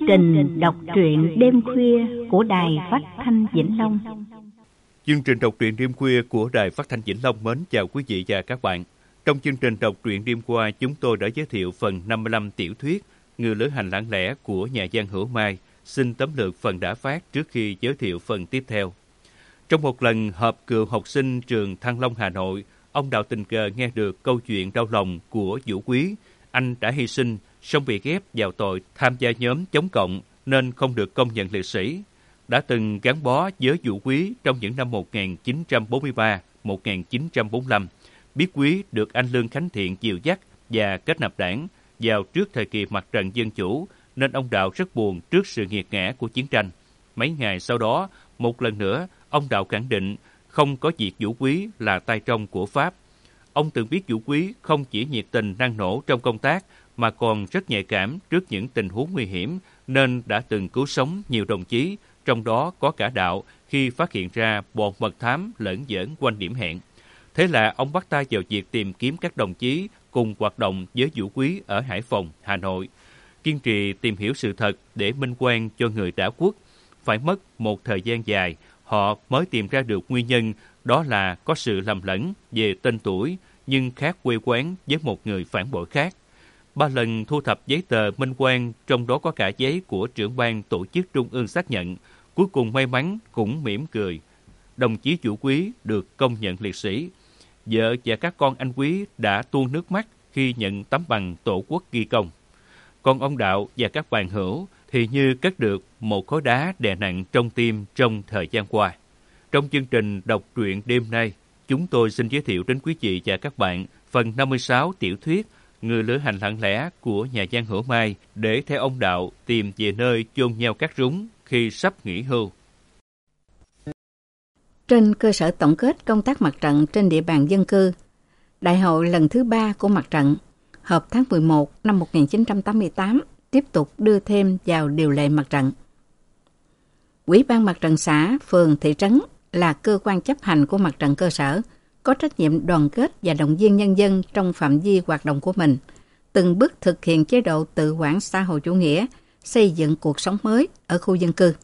trình đọc truyện đêm khuya của Đài Phát thanh Vĩnh Long. Chương trình đọc truyện đêm khuya của Đài Phát thanh Vĩnh Long mến chào quý vị và các bạn. Trong chương trình đọc truyện đêm qua, chúng tôi đã giới thiệu phần 55 tiểu thuyết Người lữ hành lặng lẽ của nhà văn Hữu Mai. Xin tóm lược phần đã phát trước khi giới thiệu phần tiếp theo. Trong một lần họp cựu học sinh trường Thăng Long Hà Nội, ông Đạo tình cờ nghe được câu chuyện đau lòng của Vũ Quý. Anh đã hy sinh, song bị ghép vào tội tham gia nhóm chống cộng nên không được công nhận liệt sĩ. Đã từng gắn bó với Vũ Quý trong những năm 1943-1945. Biết Quý được anh Lương Khánh Thiện dìu dắt và kết nạp đảng vào trước thời kỳ mặt trận dân chủ, nên ông Đạo rất buồn trước sự nghiệt ngã của chiến tranh. Mấy ngày sau đó, một lần nữa, ông Đạo khẳng định không có việc Vũ Quý là tay trong của Pháp. Ông từng biết Vũ Quý không chỉ nhiệt tình năng nổ trong công tác, mà còn rất nhạy cảm trước những tình huống nguy hiểm, nên đã từng cứu sống nhiều đồng chí, trong đó có cả Đạo, khi phát hiện ra bọn mật thám lởn vởn quanh điểm hẹn. Thế là ông bắt tay vào việc tìm kiếm các đồng chí cùng hoạt động với Vũ Quý ở Hải Phòng, Hà Nội. Kiên trì tìm hiểu sự thật để minh oan cho người đã khuất. Phải mất một thời gian dài, họ mới tìm ra được nguyên nhân, đó là có sự lầm lẫn về tên tuổi, nhưng khác quê quán với một người phản bội khác. 3 lần thu thập giấy tờ minh oan, trong đó có cả giấy của trưởng ban tổ chức trung ương xác nhận, cuối cùng may mắn cũng mỉm cười. Đồng chí Vũ Quý được công nhận liệt sĩ. Vợ và các con anh Quý đã tuôn nước mắt khi nhận tấm bằng Tổ quốc ghi công. Còn ông Đạo và các bạn hữu thì như cất được một khối đá đè nặng trong tim trong thời gian qua. Trong chương trình đọc truyện đêm nay, chúng tôi xin giới thiệu đến quý vị và các bạn phần 56 tiểu thuyết Người lữ hành lặng lẽ của nhà văn Hữu Mai, để theo ông Đạo tìm về nơi chôn nhau các rúng khi sắp nghỉ hưu. Trên cơ sở tổng kết công tác mặt trận trên địa bàn dân cư, đại hội lần thứ 3 của mặt trận, họp tháng 11 năm 1988, tiếp tục đưa thêm vào điều lệ mặt trận. Ủy ban mặt trận xã, phường, thị trấn là cơ quan chấp hành của mặt trận cơ sở, có trách nhiệm đoàn kết và động viên nhân dân trong phạm vi hoạt động của mình, từng bước thực hiện chế độ tự quản xã hội chủ nghĩa, xây dựng cuộc sống mới ở khu dân cư.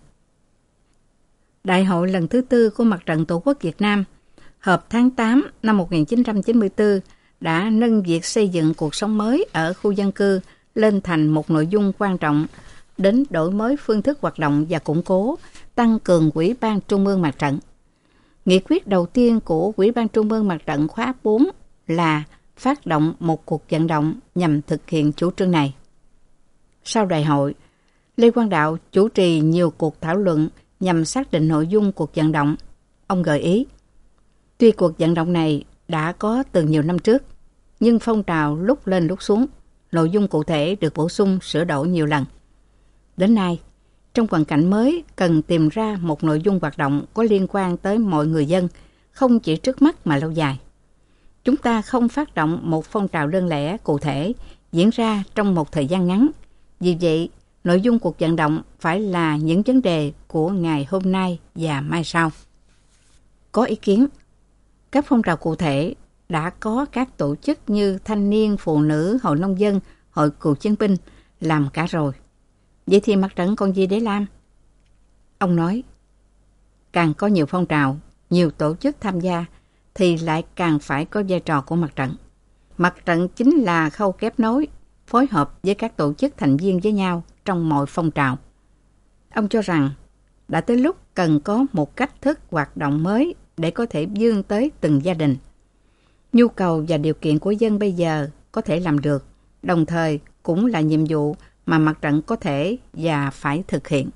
Đại hội lần thứ 4 của Mặt trận Tổ quốc Việt Nam, họp tháng 8 năm 1994, đã nâng việc xây dựng cuộc sống mới ở khu dân cư lên thành một nội dung quan trọng, đến đổi mới phương thức hoạt động và củng cố, tăng cường Ủy ban Trung ương Mặt trận. Nghị quyết đầu tiên của Ủy ban Trung ương Mặt trận khóa 4 là phát động một cuộc vận động nhằm thực hiện chủ trương này. Sau đại hội, Lê Quang Đạo chủ trì nhiều cuộc thảo luận nhằm xác định nội dung cuộc vận động. Ông gợi ý, tuy cuộc vận động này đã có từ nhiều năm trước, nhưng phong trào lúc lên lúc xuống, nội dung cụ thể được bổ sung sửa đổi nhiều lần. Đến nay, trong hoàn cảnh mới, cần tìm ra một nội dung hoạt động có liên quan tới mọi người dân, không chỉ trước mắt mà lâu dài. Chúng ta không phát động một phong trào đơn lẻ cụ thể diễn ra trong một thời gian ngắn. Vì vậy, nội dung cuộc vận động phải là những vấn đề của ngày hôm nay và mai sau. Có ý kiến, các phong trào cụ thể đã có các tổ chức như thanh niên, phụ nữ, hội nông dân, hội cựu chiến binh làm cả rồi. Vậy thì mặt trận còn gì để làm? Ông nói, càng có nhiều phong trào, nhiều tổ chức tham gia, thì lại càng phải có vai trò của mặt trận. Mặt trận chính là khâu kép nối, phối hợp với các tổ chức thành viên với nhau trong mọi phong trào. Ông cho rằng, đã tới lúc cần có một cách thức hoạt động mới để có thể vươn tới từng gia đình. Nhu cầu và điều kiện của dân bây giờ có thể làm được, đồng thời cũng là nhiệm vụ mà mặt trận có thể và phải thực hiện.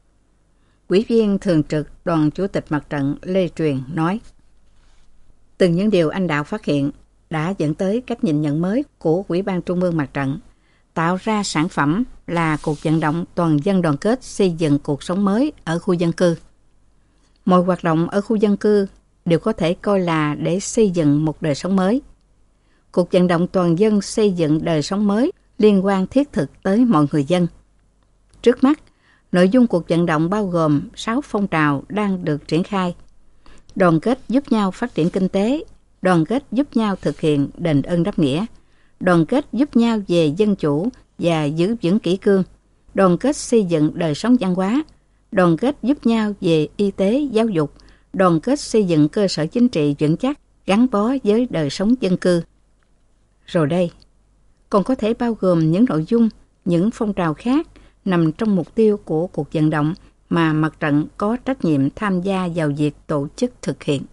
Ủy viên thường trực Đoàn Chủ tịch Mặt trận Lê Truyền nói, từ những điều anh Đạo phát hiện đã dẫn tới cách nhìn nhận mới của Ủy ban Trung ương Mặt trận, tạo ra sản phẩm là cuộc vận động toàn dân đoàn kết xây dựng cuộc sống mới ở khu dân cư. Mọi hoạt động ở khu dân cư đều có thể coi là để xây dựng một đời sống mới. Cuộc vận động toàn dân xây dựng đời sống mới liên quan thiết thực tới mọi người dân. Trước mắt, nội dung cuộc vận động bao gồm 6 phong trào đang được triển khai. Đoàn kết giúp nhau phát triển kinh tế, đoàn kết giúp nhau thực hiện đền ơn đáp nghĩa, đoàn kết giúp nhau về dân chủ và giữ vững kỷ cương, đoàn kết xây dựng đời sống văn hóa, đoàn kết giúp nhau về y tế, giáo dục, đoàn kết xây dựng cơ sở chính trị vững chắc gắn bó với đời sống dân cư. Rồi đây, còn có thể bao gồm những nội dung, những phong trào khác nằm trong mục tiêu của cuộc vận động mà mặt trận có trách nhiệm tham gia vào việc tổ chức thực hiện.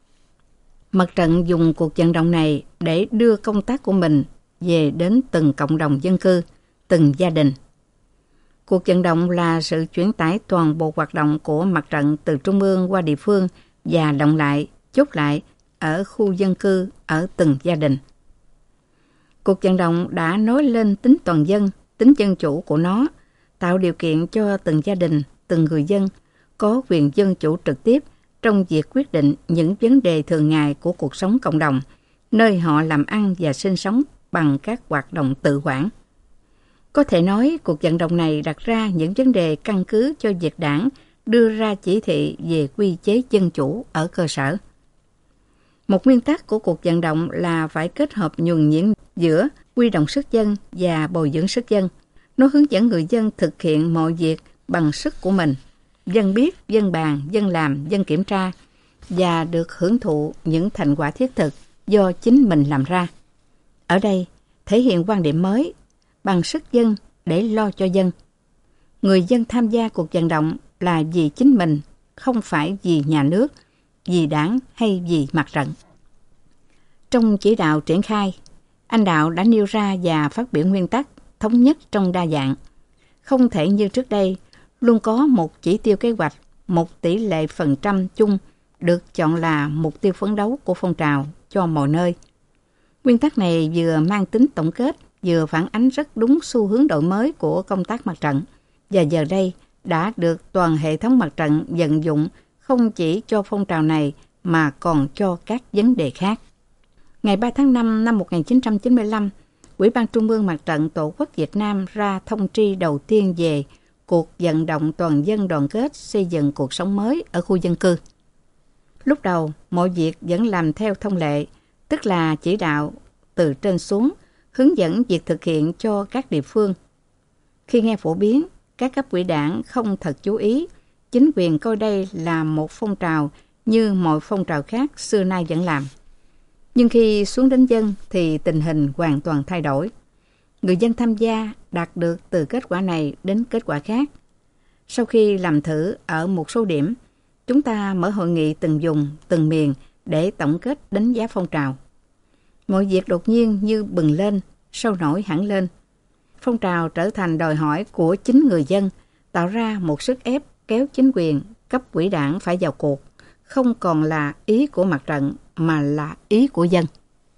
Mặt trận dùng cuộc vận động này để đưa công tác của mình về đến từng cộng đồng dân cư, từng gia đình. Cuộc vận động là sự chuyển tải toàn bộ hoạt động của mặt trận từ trung ương qua địa phương và động lại, chốt lại ở khu dân cư, ở từng gia đình. Cuộc vận động đã nói lên tính toàn dân, tính dân chủ của nó, tạo điều kiện cho từng gia đình, từng người dân có quyền dân chủ trực tiếp trong việc quyết định những vấn đề thường ngày của cuộc sống cộng đồng, nơi họ làm ăn và sinh sống bằng các hoạt động tự quản. Có thể nói, cuộc vận động này đặt ra những vấn đề căn cứ cho việc Đảng đưa ra chỉ thị về quy chế dân chủ ở cơ sở. Một nguyên tắc của cuộc vận động là phải kết hợp nhuần nhuyễn giữa huy động sức dân và bồi dưỡng sức dân. Nó hướng dẫn người dân thực hiện mọi việc bằng sức của mình. Dân biết, dân bàn, dân làm, dân kiểm tra và được hưởng thụ những thành quả thiết thực do chính mình làm ra. Ở đây, thể hiện quan điểm mới, bằng sức dân để lo cho dân. Người dân tham gia cuộc vận động là vì chính mình, không phải vì nhà nước, vì Đảng hay vì mặt trận. Trong chỉ đạo triển khai, anh Đạo đã nêu ra và phát biểu nguyên tắc thống nhất trong đa dạng. Không thể như trước đây, luôn có một chỉ tiêu kế hoạch, một tỷ lệ phần trăm chung được chọn là mục tiêu phấn đấu của phong trào cho mọi nơi. Nguyên tắc này vừa mang tính tổng kết, vừa phản ánh rất đúng xu hướng đổi mới của công tác mặt trận, và giờ đây đã được toàn hệ thống mặt trận vận dụng không chỉ cho phong trào này mà còn cho các vấn đề khác. Ngày 3 tháng 5 năm 1995, Ủy ban Trung ương Mặt trận Tổ quốc Việt Nam ra thông tri đầu tiên về cuộc vận động toàn dân đoàn kết xây dựng cuộc sống mới ở khu dân cư. Lúc đầu, mọi việc vẫn làm theo thông lệ, tức là chỉ đạo từ trên xuống, hướng dẫn việc thực hiện cho các địa phương. Khi nghe phổ biến, các cấp ủy Đảng không thật chú ý, chính quyền coi đây là một phong trào như mọi phong trào khác xưa nay vẫn làm. Nhưng khi xuống đến dân thì tình hình hoàn toàn thay đổi. Người dân tham gia đạt được từ kết quả này đến kết quả khác. Sau khi làm thử ở một số điểm, chúng ta mở hội nghị từng vùng, từng miền để tổng kết đánh giá phong trào. Mọi việc đột nhiên như bừng lên, sôi nổi hẳn lên. Phong trào trở thành đòi hỏi của chính người dân, tạo ra một sức ép kéo chính quyền, cấp ủy Đảng phải vào cuộc, không còn là ý của mặt trận mà là ý của dân.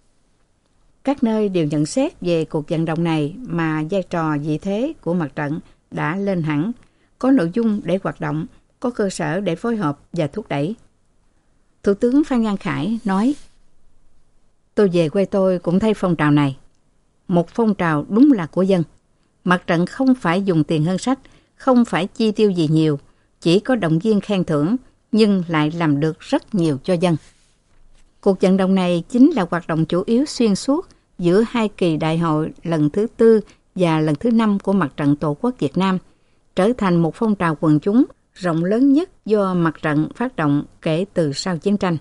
Các nơi đều nhận xét về cuộc vận động này mà vai trò vị thế của mặt trận đã lên hẳn, có nội dung để hoạt động, có cơ sở để phối hợp và thúc đẩy. Thủ tướng Phan Văn Khải nói: "Tôi về quê tôi cũng thấy phong trào này. Một phong trào đúng là của dân. Mặt trận không phải dùng tiền ngân sách, không phải chi tiêu gì nhiều, chỉ có động viên khen thưởng, nhưng lại làm được rất nhiều cho dân." Cuộc vận động này chính là hoạt động chủ yếu xuyên suốt giữa hai kỳ đại hội lần thứ 4 và lần thứ 5 của Mặt trận Tổ quốc Việt Nam, trở thành một phong trào quần chúng rộng lớn nhất do mặt trận phát động kể từ sau chiến tranh.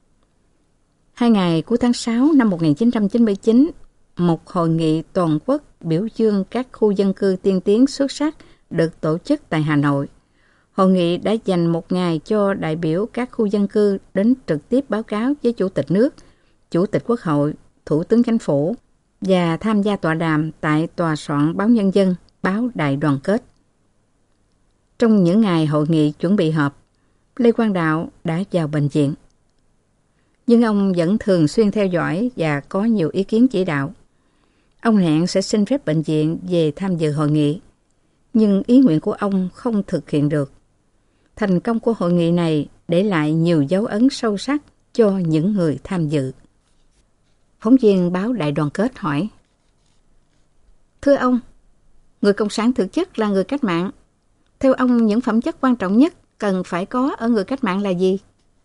2 ngày cuối tháng 6 năm 1999, một hội nghị toàn quốc biểu dương các khu dân cư tiên tiến xuất sắc được tổ chức tại Hà Nội. Hội nghị đã dành một ngày cho đại biểu các khu dân cư đến trực tiếp báo cáo với Chủ tịch nước, Chủ tịch Quốc hội, Thủ tướng Chính phủ và tham gia tọa đàm tại tòa soạn báo Nhân dân, báo Đại Đoàn kết. Trong những ngày hội nghị chuẩn bị họp, Lê Quang Đạo đã vào bệnh viện. Nhưng ông vẫn thường xuyên theo dõi và có nhiều ý kiến chỉ đạo. Ông hẹn sẽ xin phép bệnh viện về tham dự hội nghị, nhưng ý nguyện của ông không thực hiện được. Thành công của hội nghị này để lại nhiều dấu ấn sâu sắc cho những người tham dự. Phóng viên báo Đại Đoàn kết hỏi: "Thưa ông, người Cộng sản thực chất là người cách mạng. Theo ông, những phẩm chất quan trọng nhất cần phải có ở người cách mạng là gì?"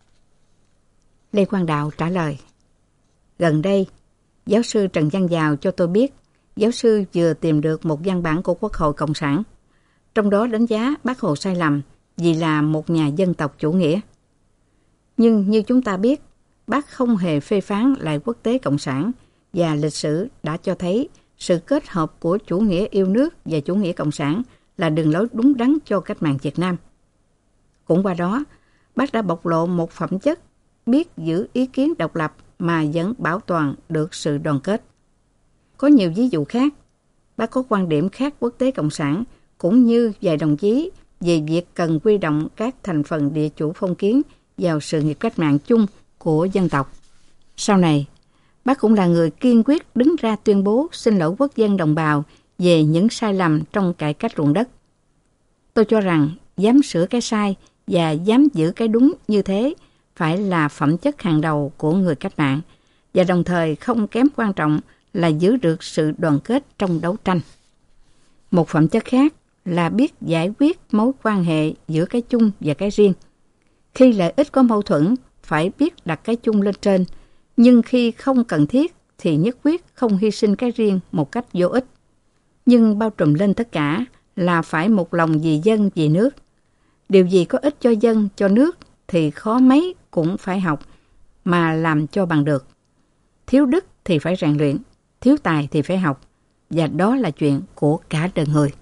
Lê Quang Đạo trả lời: "Gần đây, giáo sư Trần Văn Dào cho tôi biết giáo sư vừa tìm được một văn bản của Quốc hội Cộng sản. trong đó đánh giá Bác Hồ sai lầm vì là một nhà dân tộc chủ nghĩa. Nhưng như chúng ta biết, Bác không hề phê phán lại quốc tế cộng sản, và lịch sử đã cho thấy sự kết hợp của chủ nghĩa yêu nước và chủ nghĩa cộng sản là đường lối đúng đắn cho cách mạng Việt Nam. Cũng qua đó, Bác đã bộc lộ một phẩm chất biết giữ ý kiến độc lập mà vẫn bảo toàn được sự đoàn kết. Có nhiều ví dụ khác, Bác có quan điểm khác quốc tế cộng sản, cũng như vài đồng chí về việc cần huy động các thành phần địa chủ phong kiến vào sự nghiệp cách mạng chung của dân tộc. Sau này, Bác cũng là người kiên quyết đứng ra tuyên bố xin lỗi quốc dân đồng bào về những sai lầm trong cải cách ruộng đất. Tôi cho rằng dám sửa cái sai và dám giữ cái đúng như thế phải là phẩm chất hàng đầu của người cách mạng, và đồng thời không kém quan trọng là giữ được sự đoàn kết trong đấu tranh. Một phẩm chất khác là biết giải quyết mối quan hệ giữa cái chung và cái riêng. Khi lợi ích có mâu thuẫn, phải biết đặt cái chung lên trên, nhưng khi không cần thiết thì nhất quyết không hy sinh cái riêng một cách vô ích. Nhưng bao trùm lên tất cả là phải một lòng vì dân, vì nước. Điều gì có ích cho dân, cho nước thì khó mấy cũng phải học mà làm cho bằng được. Thiếu đức thì phải rèn luyện, thiếu tài thì phải học, và đó là chuyện của cả đời người.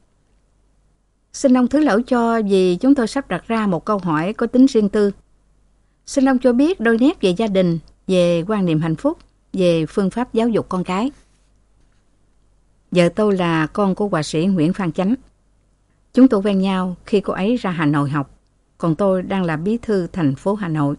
Xin ông thứ lỗi cho vì chúng tôi sắp đặt ra một câu hỏi có tính riêng tư. Xin ông cho biết đôi nét về gia đình, về quan niệm hạnh phúc, về phương pháp giáo dục con cái. Vợ tôi là con của họa sĩ Nguyễn Phan Chánh. Chúng tôi quen nhau khi cô ấy ra Hà Nội học, còn tôi đang là bí thư thành phố Hà Nội.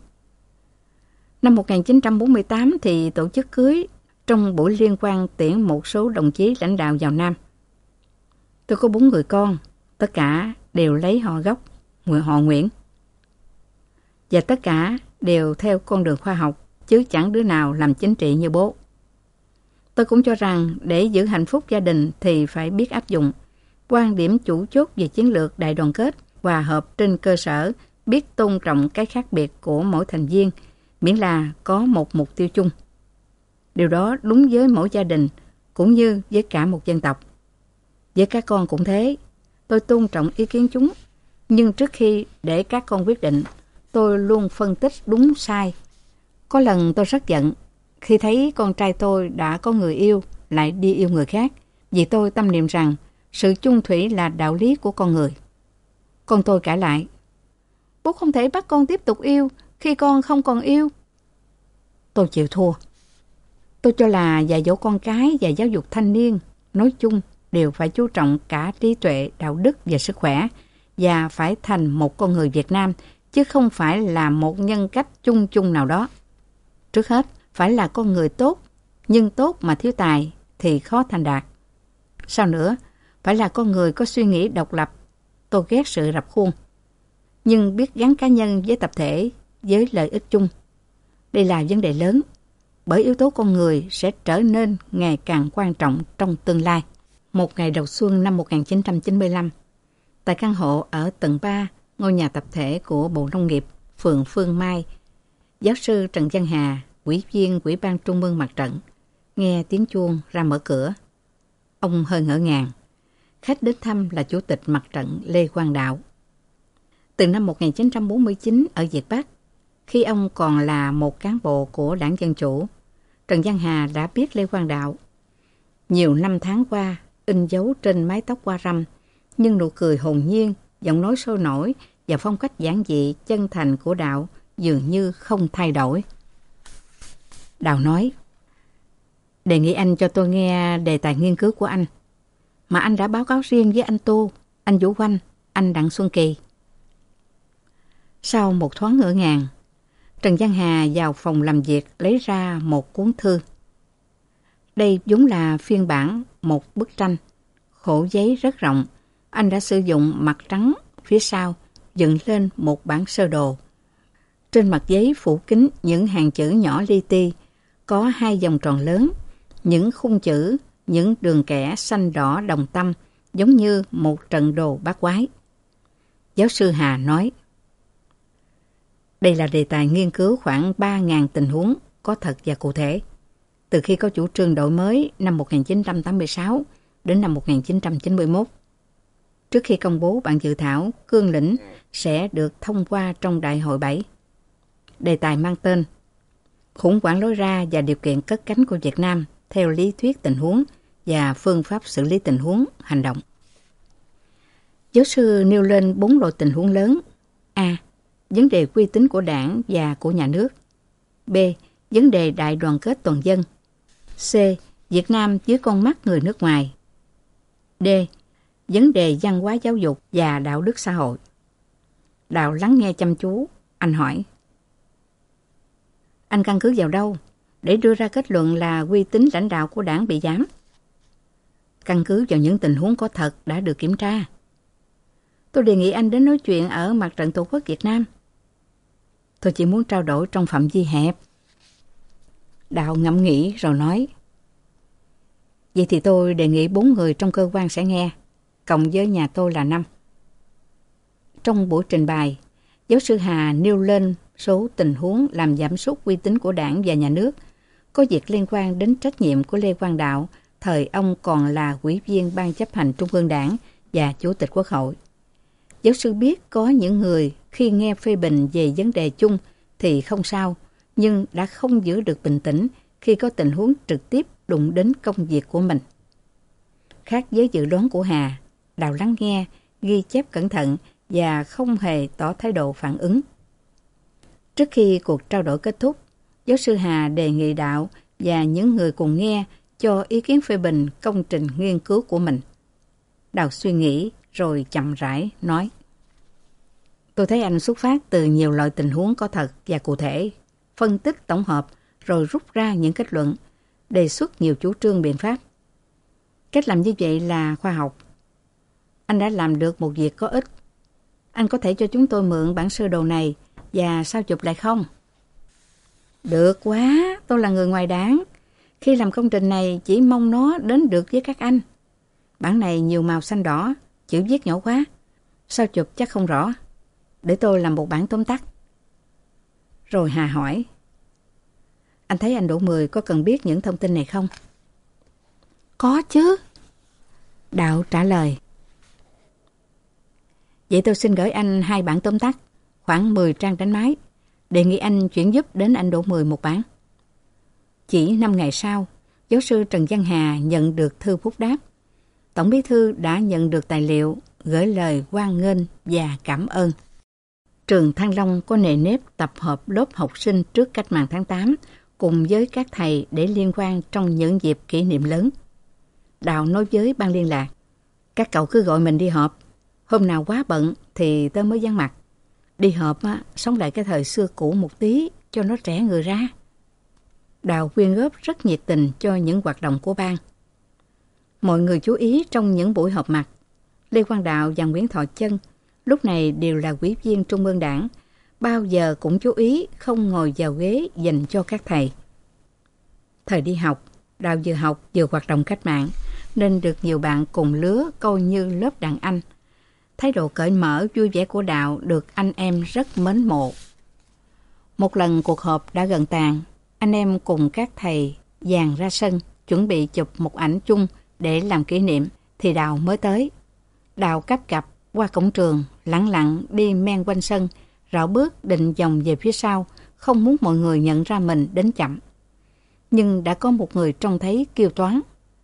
Năm 1948 thì tổ chức cưới trong buổi liên quan tiễn một số đồng chí lãnh đạo vào Nam. Tôi có 4 người con, tất cả đều lấy họ gốc, họ Nguyễn. Và tất cả đều theo con đường khoa học, chứ chẳng đứa nào làm chính trị như bố. Tôi cũng cho rằng để giữ hạnh phúc gia đình thì phải biết áp dụng quan điểm chủ chốt về chiến lược đại đoàn kết, hòa hợp trên cơ sở biết tôn trọng cái khác biệt của mỗi thành viên, miễn là có một mục tiêu chung. Điều đó đúng với mỗi gia đình, cũng như với cả một dân tộc. Với các con cũng thế, tôi tôn trọng ý kiến chúng, nhưng trước khi để các con quyết định, tôi luôn phân tích đúng sai. Có lần tôi rất giận khi thấy con trai tôi đã có người yêu lại đi yêu người khác, vì tôi tâm niệm rằng sự chung thủy là đạo lý của con người. Con tôi cãi lại: bố không thể bắt con tiếp tục yêu khi con không còn yêu. Tôi chịu thua. Tôi cho là dạy dỗ con cái và giáo dục thanh niên nói chung đều phải chú trọng cả trí tuệ, đạo đức và sức khỏe, và phải thành một con người Việt Nam, chứ không phải là một nhân cách chung chung nào đó. Trước hết, phải là con người tốt, nhưng tốt mà thiếu tài thì khó thành đạt. Sau nữa, phải là con người có suy nghĩ độc lập. Tôi ghét sự rập khuôn, nhưng biết gắn cá nhân với tập thể, với lợi ích chung. Đây là vấn đề lớn, bởi yếu tố con người sẽ trở nên ngày càng quan trọng trong tương lai. Một ngày đầu xuân năm 1995, tại căn hộ ở tầng 3, ngôi nhà tập thể của Bộ Nông nghiệp, phường Phương Mai, giáo sư Trần Văn Hà, Ủy viên Ủy ban Trung ương Mặt trận, nghe tiếng chuông ra mở cửa. Ông hơi ngỡ ngàng. Khách đến thăm là Chủ tịch Mặt trận Lê Quang Đạo. Từ năm 1949 ở Việt Bắc, khi ông còn là một cán bộ của Đảng Dân Chủ, Trần Văn Hà đã biết Lê Quang Đạo. Nhiều năm tháng qua, in dấu trên mái tóc hoa râm, nhưng nụ cười hồn nhiên, giọng nói sôi nổi và phong cách giản dị, chân thành của Đạo dường như không thay đổi. Đạo nói: đề nghị anh cho tôi nghe đề tài nghiên cứu của anh, mà anh đã báo cáo riêng với anh Tô, anh Vũ Oanh, anh Đặng Xuân Kỳ. Sau một thoáng ngỡ ngàng, Trần Văn Hà vào phòng làm việc lấy ra một cuốn thư. Đây vốn là phiên bản một bức tranh, khổ giấy rất rộng. Anh đã sử dụng mặt trắng phía sau, dựng lên một bản sơ đồ. Trên mặt giấy phủ kín những hàng chữ nhỏ li ti, có 2 vòng tròn lớn, những khung chữ, những đường kẻ xanh đỏ đồng tâm, giống như một trận đồ bát quái. Giáo sư Hà nói: đây là đề tài nghiên cứu khoảng 3.000 tình huống có thật và cụ thể, từ khi có chủ trương đổi mới năm 1986 đến năm 1991. trước khi công bố bản dự thảo cương lĩnh sẽ được thông qua trong Đại hội 7. Đề tài mang tên Khủng hoảng lối ra và điều kiện cất cánh của Việt Nam theo lý thuyết tình huống và phương pháp xử lý tình huống hành động. Giáo sư nêu lên 4 loại tình huống lớn. A. Vấn đề uy tín của Đảng và của nhà nước. B. Vấn đề đại đoàn kết toàn dân. C. Việt Nam dưới con mắt người nước ngoài. D. Vấn đề văn hóa giáo dục và đạo đức xã hội. Đào lắng nghe chăm chú. Anh hỏi: Anh căn cứ vào đâu để đưa ra kết luận là uy tín lãnh đạo của Đảng bị giảm? Căn cứ vào những tình huống có thật đã được kiểm tra. Tôi đề nghị anh đến nói chuyện ở Mặt trận Tổ quốc Việt Nam. Tôi chỉ muốn trao đổi trong phạm vi hẹp. Đào ngẫm nghĩ rồi nói: Vậy thì tôi đề nghị 4 người trong cơ quan sẽ nghe, cộng với nhà tôi là 5. Trong buổi trình bày, giáo sư Hà nêu lên số tình huống làm giảm sút uy tín của Đảng và nhà nước, có việc liên quan đến trách nhiệm của Lê Quang Đạo, thời ông còn là Ủy viên Ban chấp hành Trung ương Đảng và Chủ tịch Quốc hội. Giáo sư biết có những người khi nghe phê bình về vấn đề chung thì không sao, nhưng đã không giữ được bình tĩnh khi có tình huống trực tiếp đụng đến công việc của mình. Khác với dự đoán của Hà, Đào lắng nghe, ghi chép cẩn thận và không hề tỏ thái độ phản ứng. Trước khi cuộc trao đổi kết thúc, giáo sư Hà đề nghị Đạo và những người cùng nghe cho ý kiến phê bình công trình nghiên cứu của mình. Đào suy nghĩ rồi chậm rãi nói: Tôi thấy anh xuất phát từ nhiều loại tình huống có thật và cụ thể, phân tích tổng hợp rồi rút ra những kết luận, đề xuất nhiều chủ trương biện pháp. Cách làm như vậy là khoa học. Anh đã làm được một việc có ích. Anh có thể cho chúng tôi mượn bản sơ đồ này và sao chụp lại không? Được quá, tôi là người ngoài Đảng. Khi làm công trình này chỉ mong nó đến được với các anh. Bản này nhiều màu xanh đỏ, chữ viết nhỏ quá. Sao chụp chắc không rõ. Để tôi làm một bản tóm tắt. Rồi Hà hỏi: Anh thấy anh Đỗ Mười có cần biết những thông tin này không? Có chứ. Đạo trả lời: Vậy tôi xin gửi anh 2 bản tóm tắt, khoảng 10 trang đánh máy. Đề nghị anh chuyển giúp đến anh Đỗ Mười một bản. Chỉ 5 ngày sau, giáo sư Trần Văn Hà nhận được thư phúc đáp. Tổng bí thư đã nhận được tài liệu, gửi lời hoan nghênh và cảm ơn. Trường Thăng Long có nề nếp tập hợp lớp học sinh trước cách mạng tháng 8 cùng với các thầy để liên hoan trong những dịp kỷ niệm lớn. Đào nói với ban liên lạc: Các cậu cứ gọi mình đi họp. Hôm nào quá bận thì tớ mới vắng mặt. Đi họp sống lại cái thời xưa cũ một tí cho nó trẻ người ra. Đào quyên góp rất nhiệt tình cho những hoạt động của ban. Mọi người chú ý trong những buổi họp mặt, Lê Quang Đạo và Nguyễn Thọ Chân lúc này đều là ủy viên Trung ương Đảng, bao giờ cũng chú ý không ngồi vào ghế dành cho các thầy. Thời đi học, Đào vừa học vừa hoạt động cách mạng, nên được nhiều bạn cùng lứa coi như lớp đàn anh. Thái độ cởi mở vui vẻ của Đạo được anh em rất mến mộ. Một lần cuộc họp đã gần tàn, anh em cùng các thầy dàn ra sân chuẩn bị chụp một ảnh chung để làm kỷ niệm thì Đào mới tới. Đào cắp cặp qua cổng trường, lẳng lặng đi men quanh sân, rảo bước định vòng về phía sau, không muốn mọi người nhận ra mình đến chậm. Nhưng đã có một người trông thấy kêu toán: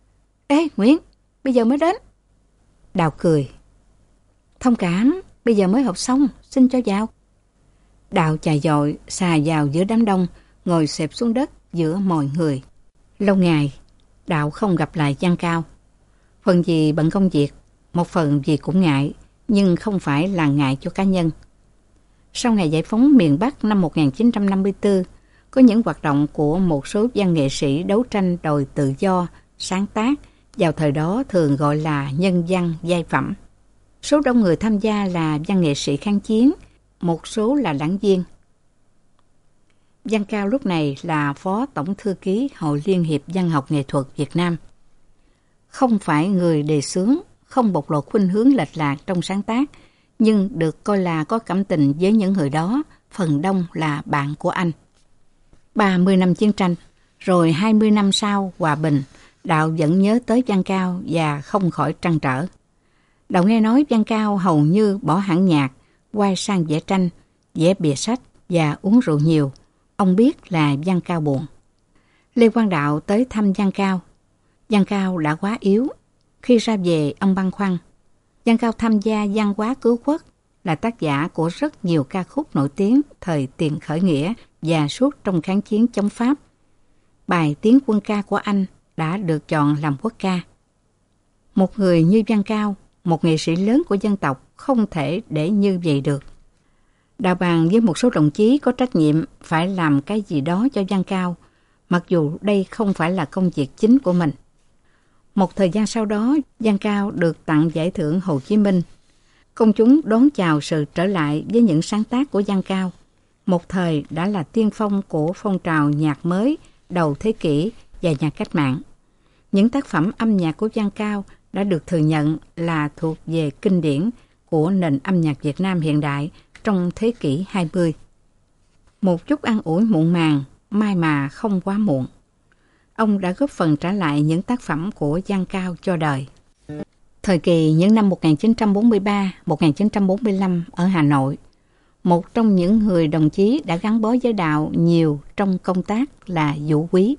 Ê Nguyễn, bây giờ mới đến. Đào cười: Thông cảm, bây giờ mới học xong, xin cho vào. Đào chạy dội xà vào giữa đám đông, ngồi xẹp xuống đất giữa mọi người. Lâu ngày, Đạo không gặp lại Văn Cao. Phần vì bận công việc, một phần vì cũng ngại, nhưng không phải là ngại cho cá nhân. Sau ngày giải phóng miền Bắc năm 1954, có những hoạt động của một số văn nghệ sĩ đấu tranh đòi tự do, sáng tác, vào thời đó thường gọi là nhân văn giai phẩm. Số đông người tham gia là văn nghệ sĩ kháng chiến, một số là đảng viên. Văn Cao lúc này là Phó Tổng Thư ký Hội Liên hiệp Văn học Nghệ thuật Việt Nam. Không phải người đề xướng, không bộc lộ khuynh hướng lệch lạc trong sáng tác, nhưng được coi là có cảm tình với những người đó, phần đông là bạn của anh. 30 năm chiến tranh, rồi 20 năm sau hòa bình, Đạo vẫn nhớ tới Văn Cao và không khỏi trăn trở. Đào nghe nói Văn Cao hầu như bỏ hẳn nhạc, quay sang vẽ tranh, vẽ bìa sách và uống rượu nhiều. Ông biết là Văn Cao buồn. Lê Quang Đạo tới thăm Văn Cao. Văn Cao đã quá yếu. Khi ra về, ông băn khoăn. Văn Cao tham gia văn hóa cứu quốc, là tác giả của rất nhiều ca khúc nổi tiếng thời tiền khởi nghĩa và suốt trong kháng chiến chống Pháp. Bài Tiến quân ca của anh đã được chọn làm quốc ca. Một người như Văn Cao, một nghệ sĩ lớn của dân tộc, không thể để như vậy được. Đào bàn với một số đồng chí có trách nhiệm phải làm cái gì đó cho Văn Cao, mặc dù đây không phải là công việc chính của mình. Một thời gian sau đó, Văn Cao được tặng giải thưởng Hồ Chí Minh. Công chúng đón chào sự trở lại với những sáng tác của Văn Cao. Một thời đã là tiên phong của phong trào nhạc mới đầu thế kỷ và nhạc cách mạng. Những tác phẩm âm nhạc của Văn Cao đã được thừa nhận là thuộc về kinh điển của nền âm nhạc Việt Nam hiện đại trong thế kỷ 20. Một chút an ủi muộn màng, mai mà không quá muộn. Ông đã góp phần trả lại những tác phẩm của Văn Cao cho đời. Thời kỳ những năm 1943-1945 ở Hà Nội, một trong những người đồng chí đã gắn bó với đạo nhiều trong công tác là Vũ Quý.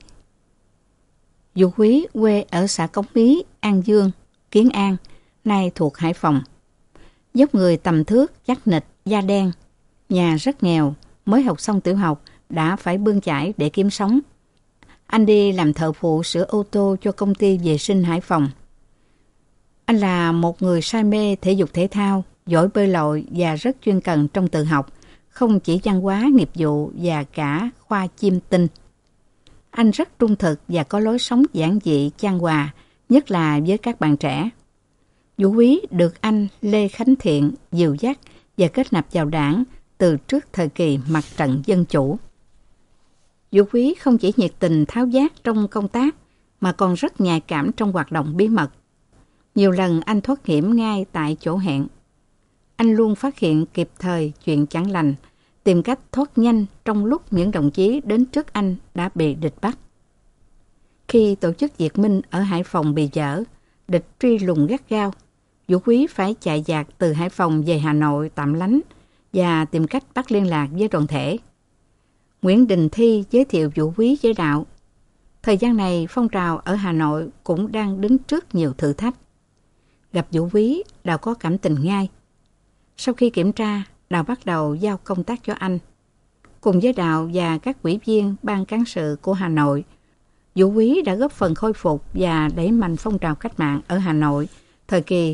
Vũ Quý quê ở xã Cống Mí, An Dương, Kiến An, nay thuộc Hải Phòng. Dốc người tầm thước, chắc nịch, da đen, nhà rất nghèo, mới học xong tiểu học đã phải bươn chải để kiếm sống. Anh đi làm thợ phụ sửa ô tô cho công ty vệ sinh Hải Phòng. Anh là một người say mê thể dục thể thao, giỏi bơi lội và rất chuyên cần trong tự học, không chỉ văn hóa, nghiệp vụ và cả khoa chiêm tinh. Anh rất trung thực và có lối sống giản dị, chan hòa, nhất là với các bạn trẻ. Vũ Quý được anh Lê Khánh Thiện dìu dắt và kết nạp vào đảng từ trước thời kỳ mặt trận dân chủ. Vũ Quý không chỉ nhiệt tình tháo vát trong công tác mà còn rất nhạy cảm trong hoạt động bí mật. Nhiều lần anh thoát hiểm ngay tại chỗ hẹn. Anh luôn phát hiện kịp thời chuyện chẳng lành, tìm cách thoát nhanh trong lúc những đồng chí đến trước anh đã bị địch bắt. Khi tổ chức Việt Minh ở Hải Phòng bị dở, địch truy lùng gắt gao, Vũ Quý phải chạy dạt từ Hải Phòng về Hà Nội tạm lánh và tìm cách bắt liên lạc với đoàn thể. Nguyễn Đình Thi giới thiệu Vũ Quý với đạo. Thời gian này, phong trào ở Hà Nội cũng đang đứng trước nhiều thử thách. Gặp Vũ Quý, Đào có cảm tình ngay. Sau khi kiểm tra, Đào bắt đầu giao công tác cho anh. Cùng với Đào và các ủy viên ban cán sự của Hà Nội, Vũ Quý đã góp phần khôi phục và đẩy mạnh phong trào cách mạng ở Hà Nội thời kỳ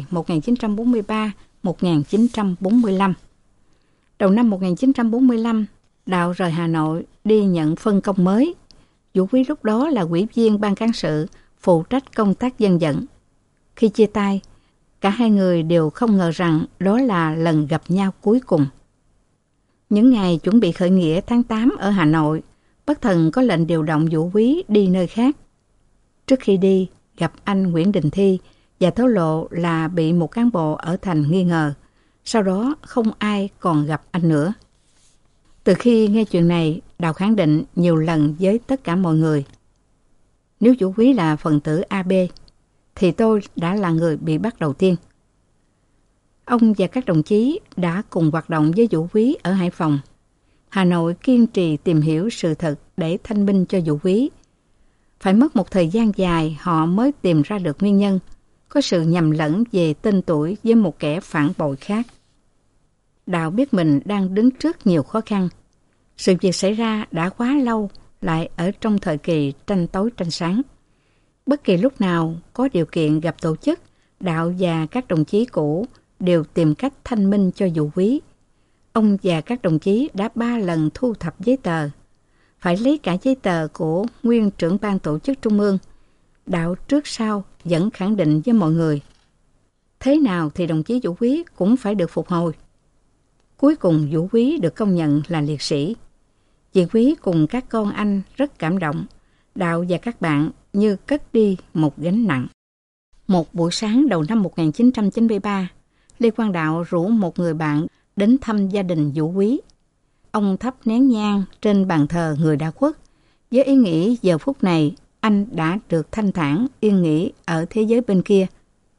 1943-1945. Đầu năm 1945, Đào rời Hà Nội đi nhận phân công mới. Vũ Quý lúc đó là ủy viên ban cán sự, phụ trách công tác dân vận. Khi chia tay, cả hai người đều không ngờ rằng đó là lần gặp nhau cuối cùng. Những ngày chuẩn bị khởi nghĩa tháng 8 ở Hà Nội, bất thần có lệnh điều động Vũ Quý đi nơi khác. Trước khi đi, gặp anh Nguyễn Đình Thi và thổ lộ là bị một cán bộ ở thành nghi ngờ. Sau đó không ai còn gặp anh nữa. Từ khi nghe chuyện này, Đào khẳng định nhiều lần với tất cả mọi người. Nếu Vũ Quý là phần tử AB, thì tôi đã là người bị bắt đầu tiên. Ông và các đồng chí đã cùng hoạt động với Vũ Quý ở Hải Phòng. Hà Nội kiên trì tìm hiểu sự thật để thanh minh cho Vũ Quý. Phải mất một thời gian dài họ mới tìm ra được nguyên nhân, có sự nhầm lẫn về tên tuổi với một kẻ phản bội khác. Đào biết mình đang đứng trước nhiều khó khăn. Sự việc xảy ra đã quá lâu, lại ở trong thời kỳ tranh tối tranh sáng. Bất kỳ lúc nào có điều kiện gặp tổ chức, Đạo và các đồng chí cũ đều tìm cách thanh minh cho Vũ Quý. Ông và các đồng chí đã 3 lần thu thập giấy tờ. Phải lấy cả giấy tờ của nguyên trưởng ban tổ chức Trung ương. Đạo trước sau vẫn khẳng định với mọi người. Thế nào thì đồng chí Vũ Quý cũng phải được phục hồi. Cuối cùng Vũ Quý được công nhận là liệt sĩ. Chị Quý cùng các con anh rất cảm động. Đạo và các bạn như cất đi một gánh nặng. Một buổi sáng đầu năm 1993, Lê Quang Đạo rủ một người bạn đến thăm gia đình Vũ Quý. Ông thắp nén nhang trên bàn thờ người đã khuất, với ý nghĩ giờ phút này anh đã được thanh thản yên nghỉ ở thế giới bên kia.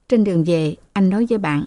trên đường về, anh nói với bạn,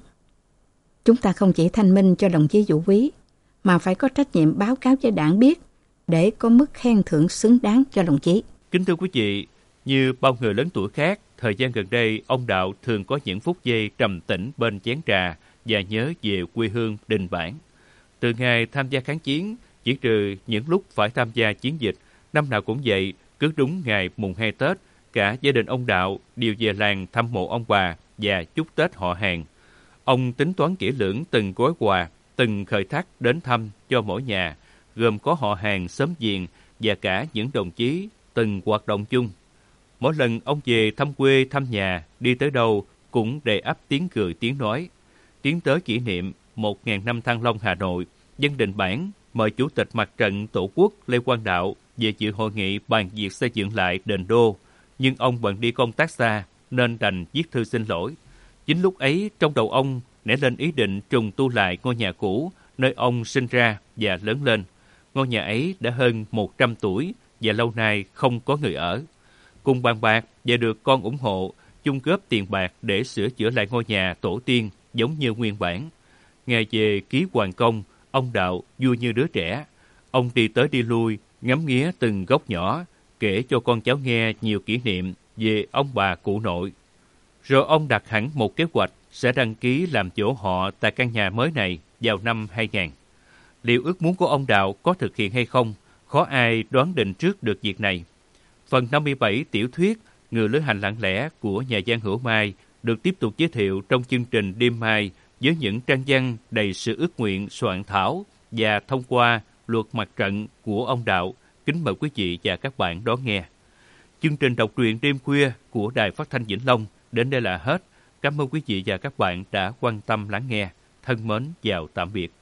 chúng ta không chỉ thanh minh cho đồng chí Vũ Quý, mà phải có trách nhiệm báo cáo cho đảng biết để có mức khen thưởng xứng đáng cho đồng chí. Kính thưa quý vị, như bao người lớn tuổi khác, thời gian gần đây, ông Đạo thường có những phút giây trầm tĩnh bên chén trà và nhớ về quê hương Đình Bản. Từ ngày tham gia kháng chiến, chỉ trừ những lúc phải tham gia chiến dịch, năm nào cũng vậy, cứ đúng ngày mùng 2 Tết, cả gia đình ông Đạo đều về làng thăm mộ ông bà và chúc Tết họ hàng. Ông tính toán kỹ lưỡng từng gói quà, từng khởi thác đến thăm cho mỗi nhà, gồm có họ hàng xóm giềng và cả những đồng chí từng hoạt động chung. Mỗi lần ông về thăm quê thăm nhà, đi tới đâu cũng đầy ắp tiếng cười tiếng nói. Tiến tới kỷ niệm 1.000 năm Thăng Long Hà Nội, dân Đình Bản mời Chủ tịch Mặt trận Tổ quốc Lê Quang Đạo về dự hội nghị bàn việc xây dựng lại đền Đô, nhưng ông bận đi công tác xa nên đành viết thư xin lỗi. Chính lúc ấy trong đầu ông nảy lên ý định trùng tu lại ngôi nhà cũ nơi ông sinh ra và lớn lên. Ngôi nhà ấy đã hơn 100 tuổi và lâu nay không có người ở. Cùng bàn bạc và được con ủng hộ, chung góp tiền bạc để sửa chữa lại ngôi nhà tổ tiên giống như nguyên bản. Ngày về ký hoàn công, ông Đạo vui như đứa trẻ. Ông đi tới đi lui, ngắm nghía từng góc nhỏ, kể cho con cháu nghe nhiều kỷ niệm về ông bà cụ nội. Rồi ông đặt hẳn một kế hoạch sẽ đăng ký làm chỗ họ tại căn nhà mới này vào năm 2000. Liệu ước muốn của ông Đạo có thực hiện hay không, khó ai đoán định trước được việc này. Phần 57 tiểu thuyết Người lữ hành lặng lẽ của nhà văn Hữu Mai được tiếp tục giới thiệu trong chương trình đêm mai với những trang văn đầy sự ước nguyện soạn thảo và thông qua luật mặt trận của ông Đạo. Kính mời quý vị và các bạn đón nghe. Chương trình đọc truyện đêm khuya của Đài Phát thanh Vĩnh Long đến đây là hết. Cảm ơn quý vị và các bạn đã quan tâm lắng nghe. Thân mến chào tạm biệt.